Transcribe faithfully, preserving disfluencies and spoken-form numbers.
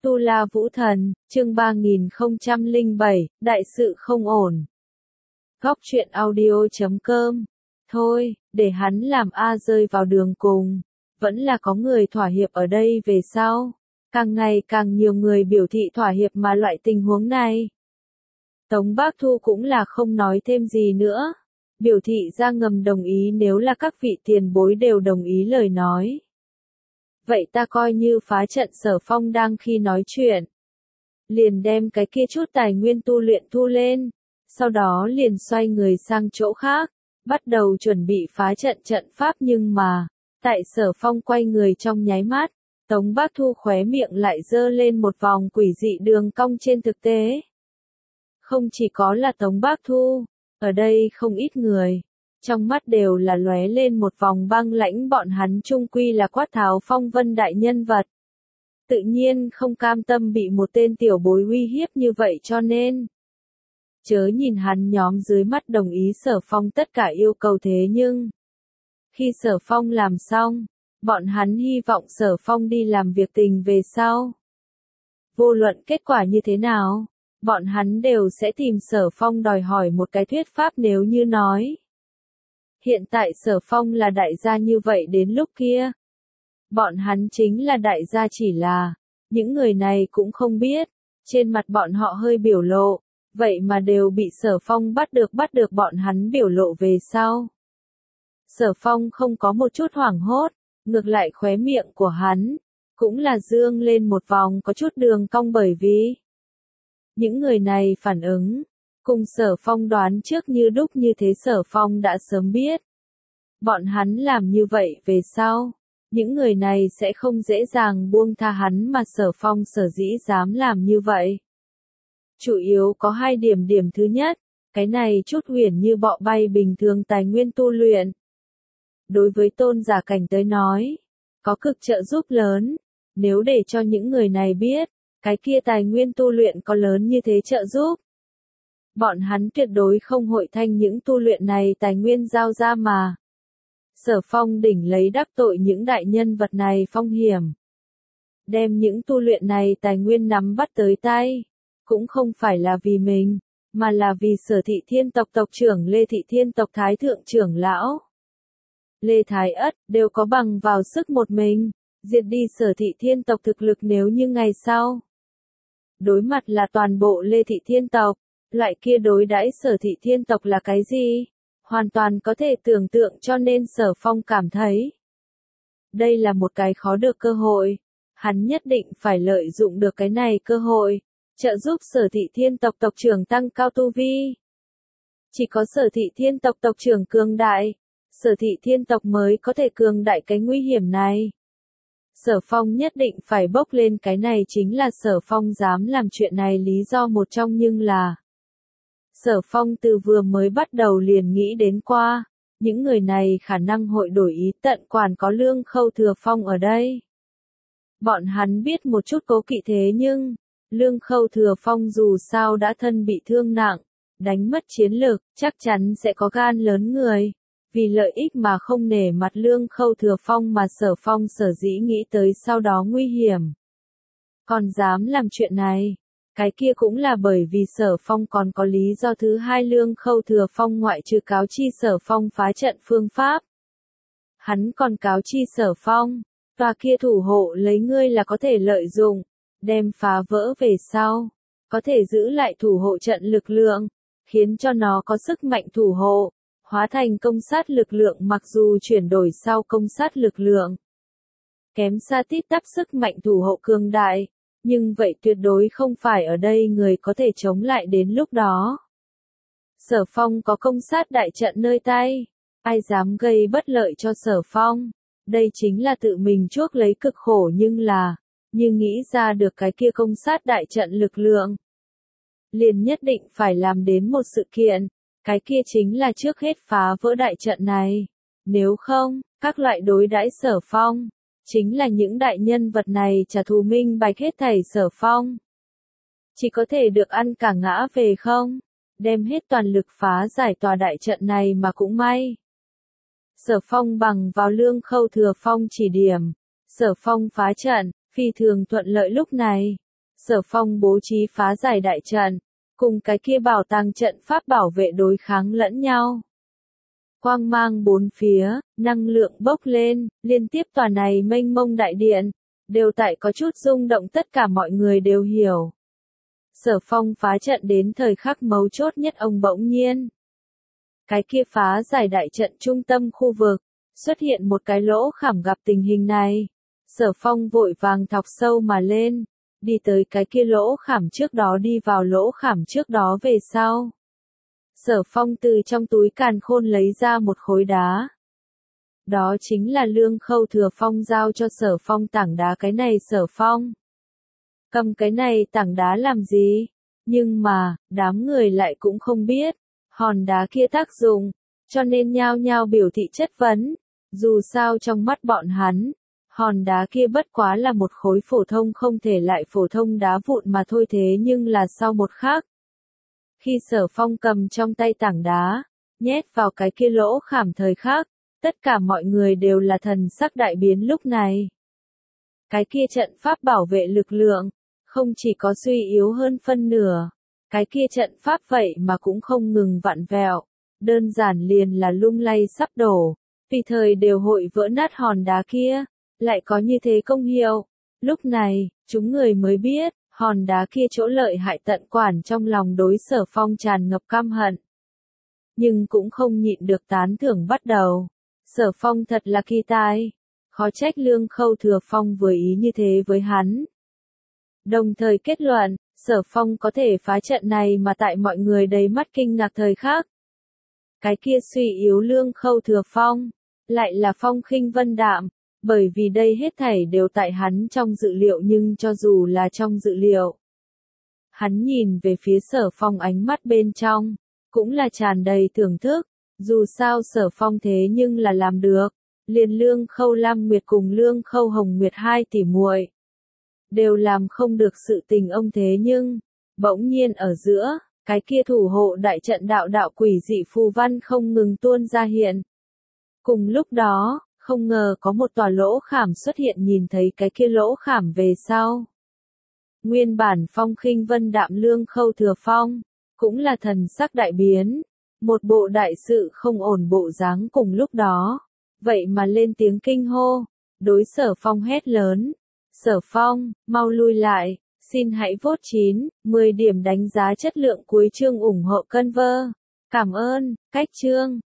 Tu La Vũ Thần, chương ba nghìn không trăm lẻ bảy, đại sự không ổn. Góc truyện audio chấm com. Thôi, để hắn làm A rơi vào đường cùng. Vẫn là có người thỏa hiệp ở đây về sau. Càng ngày càng nhiều người biểu thị thỏa hiệp mà loại tình huống này. Tống Bác Thu cũng là không nói thêm gì nữa. Biểu thị ra ngầm đồng ý nếu là các vị tiền bối đều đồng ý lời nói. Vậy ta coi như phá trận. Sở Phong đang khi nói chuyện. Liền đem cái kia chút tài nguyên tu luyện thu lên. Sau đó liền xoay người sang chỗ khác. Bắt đầu chuẩn bị phá trận trận pháp nhưng mà. Tại Sở Phong quay người trong nháy mắt. Tống Bác Thu khóe miệng lại dơ lên một vòng quỷ dị đường cong trên thực tế. Không chỉ có là Tống Bác Thu. Ở đây không ít người. Trong mắt đều là lóe lên một vòng băng lãnh, bọn hắn chung quy là Quát Tháo phong vân đại nhân vật. Tự nhiên không cam tâm bị một tên tiểu bối uy hiếp như vậy cho nên. Chớ nhìn hắn nhóm dưới mắt đồng ý Sở Phong tất cả yêu cầu thế nhưng. Khi Sở Phong làm xong, bọn hắn hy vọng Sở Phong đi làm việc tình về sau. Vô luận kết quả như thế nào, bọn hắn đều sẽ tìm Sở Phong đòi hỏi một cái thuyết pháp nếu như nói. Hiện tại Sở Phong là đại gia như vậy đến lúc kia. Bọn hắn chính là đại gia chỉ là, những người này cũng không biết, trên mặt bọn họ hơi biểu lộ, vậy mà đều bị Sở Phong bắt được bắt được bọn hắn biểu lộ về sau. Sở Phong không có một chút hoảng hốt, ngược lại khóe miệng của hắn, cũng là dương lên một vòng có chút đường cong bởi vì. Những người này phản ứng. Cùng Sở Phong đoán trước như đúc như thế Sở Phong đã sớm biết. Bọn hắn làm như vậy về sau. Những người này sẽ không dễ dàng buông tha hắn mà Sở Phong sở dĩ dám làm như vậy. Chủ yếu có hai điểm điểm thứ nhất. Cái này chút huyền như bọ bay bình thường tài nguyên tu luyện. Đối với tôn giả cảnh tới nói. Có cực trợ giúp lớn. Nếu để cho những người này biết. Cái kia tài nguyên tu luyện có lớn như thế trợ giúp. Bọn hắn tuyệt đối không hội thanh những tu luyện này tài nguyên giao ra mà. Sở Phong đỉnh lấy đắc tội những đại nhân vật này phong hiểm. Đem những tu luyện này tài nguyên nắm bắt tới tay. Cũng không phải là vì mình, mà là vì Sở Thị Thiên tộc tộc trưởng Lê Thị Thiên tộc Thái Thượng trưởng lão. Lê Thái Ất đều có bằng vào sức một mình, diệt đi Sở Thị Thiên tộc thực lực nếu như ngày sau. Đối mặt là toàn bộ Lê Thị Thiên tộc. Loại kia đối đãi Sở Thị Thiên tộc là cái gì? Hoàn toàn có thể tưởng tượng cho nên Sở Phong cảm thấy. Đây là một cái khó được cơ hội. Hắn nhất định phải lợi dụng được cái này cơ hội. Trợ giúp Sở Thị Thiên tộc tộc trưởng tăng cao tu vi. Chỉ có Sở Thị Thiên tộc tộc trưởng cường đại. Sở Thị Thiên tộc mới có thể cường đại cái nguy hiểm này. Sở Phong nhất định phải bốc lên cái này chính là Sở Phong dám làm chuyện này lý do một trong nhưng là. Sở Phong từ vừa mới bắt đầu liền nghĩ đến qua, những người này khả năng hội đổi ý tận quản có Lương Khâu Thừa Phong ở đây. Bọn hắn biết một chút cố kỵ thế nhưng, Lương Khâu Thừa Phong dù sao đã thân bị thương nặng, đánh mất chiến lực, chắc chắn sẽ có gan lớn người. Vì lợi ích mà không nể mặt Lương Khâu Thừa Phong mà Sở Phong sở dĩ nghĩ tới sau đó nguy hiểm. Còn dám làm chuyện này. Cái kia cũng là bởi vì Sở Phong còn có lý do thứ hai Lương Khâu Thừa Phong ngoại trừ cáo chi Sở Phong phá trận phương pháp. Hắn còn cáo chi Sở Phong, tòa kia thủ hộ lấy ngươi là có thể lợi dụng, đem phá vỡ về sau, có thể giữ lại thủ hộ trận lực lượng, khiến cho nó có sức mạnh thủ hộ, hóa thành công sát lực lượng mặc dù chuyển đổi sau công sát lực lượng. Kém xa tít tắp sức mạnh thủ hộ cường đại. Nhưng vậy tuyệt đối không phải ở đây người có thể chống lại đến lúc đó. Sở Phong có công sát đại trận nơi tay. Ai dám gây bất lợi cho Sở Phong. Đây chính là tự mình chuốc lấy cực khổ nhưng là, như nghĩ ra được cái kia công sát đại trận lực lượng. Liền nhất định phải làm đến một sự kiện. Cái kia chính là trước hết phá vỡ đại trận này. Nếu không, các loại đối đãi Sở Phong. Chính là những đại nhân vật này trả thù minh bạch hết thảy Sở Phong. Chỉ có thể được ăn cả ngã về không? Đem hết toàn lực phá giải tòa đại trận này mà cũng may. Sở Phong bằng vào Lương Khâu Thừa Phong chỉ điểm. Sở Phong phá trận, phi thường thuận lợi lúc này. Sở Phong bố trí phá giải đại trận, cùng cái kia bảo tàng trận pháp bảo vệ đối kháng lẫn nhau. Quang mang bốn phía, năng lượng bốc lên, liên tiếp tòa này mênh mông đại điện, đều tại có chút rung động, tất cả mọi người đều hiểu. Sở Phong phá trận đến thời khắc mấu chốt nhất, ông bỗng nhiên. Cái kia phá giải đại trận trung tâm khu vực, xuất hiện một cái lỗ khảm, gặp tình hình này. Sở Phong vội vàng thọc sâu mà lên, đi tới cái kia lỗ khảm trước đó, đi vào lỗ khảm trước đó về sau. Sở Phong từ trong túi càn khôn lấy ra một khối đá. Đó chính là Lương Khâu Thừa Phong giao cho Sở Phong tảng đá. Cái này Sở Phong cầm cái này tảng đá làm gì? Nhưng mà, đám người lại cũng không biết hòn đá kia tác dụng, cho nên nhao nhao biểu thị chất vấn. Dù sao trong mắt bọn hắn, hòn đá kia bất quá là một khối phổ thông không thể lại phổ thông đá vụn mà thôi. Thế nhưng là sau một khắc, khi Sở Phong cầm trong tay tảng đá, nhét vào cái kia lỗ khảm thời khắc, tất cả mọi người đều là thần sắc đại biến. Lúc này, cái kia trận pháp bảo vệ lực lượng, không chỉ có suy yếu hơn phân nửa, cái kia trận pháp vậy mà cũng không ngừng vặn vẹo, đơn giản liền là lung lay sắp đổ, tùy thời đều hội vỡ nát. Hòn đá kia lại có như thế công hiệu. Lúc này, chúng người mới biết, hòn đá kia chỗ lợi hại tận quản, trong lòng đối Sở Phong tràn ngập căm hận. Nhưng cũng không nhịn được tán thưởng bắt đầu. Sở Phong thật là kỳ tài, khó trách Lương Khâu Thừa Phong vừa ý như thế với hắn. Đồng thời kết luận, Sở Phong có thể phá trận này mà tại mọi người đầy mắt kinh ngạc thời khắc. Cái kia suy yếu Lương Khâu Thừa Phong, lại là phong khinh vân đạm, bởi vì đây hết thảy đều tại hắn trong dự liệu. Nhưng cho dù là trong dự liệu, hắn nhìn về phía Sở Phong ánh mắt bên trong, cũng là tràn đầy thưởng thức. Dù sao Sở Phong thế nhưng là làm được, liền Lương Khâu Lam Nguyệt cùng Lương Khâu Hồng Nguyệt hai tỷ muội đều làm không được sự tình ông. Thế nhưng, bỗng nhiên ở giữa, cái kia thủ hộ đại trận đạo đạo quỷ dị phù văn không ngừng tuôn ra hiện. Cùng lúc đó, không ngờ có một tòa lỗ khảm xuất hiện. Nhìn thấy cái kia lỗ khảm về sau, nguyên bản phong khinh vân đạm Lương Khâu Thừa Phong, cũng là thần sắc đại biến, một bộ đại sự không ổn bộ dáng. Cùng lúc đó, vậy mà lên tiếng kinh hô, đối Sở Phong hét lớn. Sở Phong, mau lui lại, xin hãy vote chín, mười điểm đánh giá chất lượng. Cuối chương ủng hộ Conver. Cảm ơn, cách chương.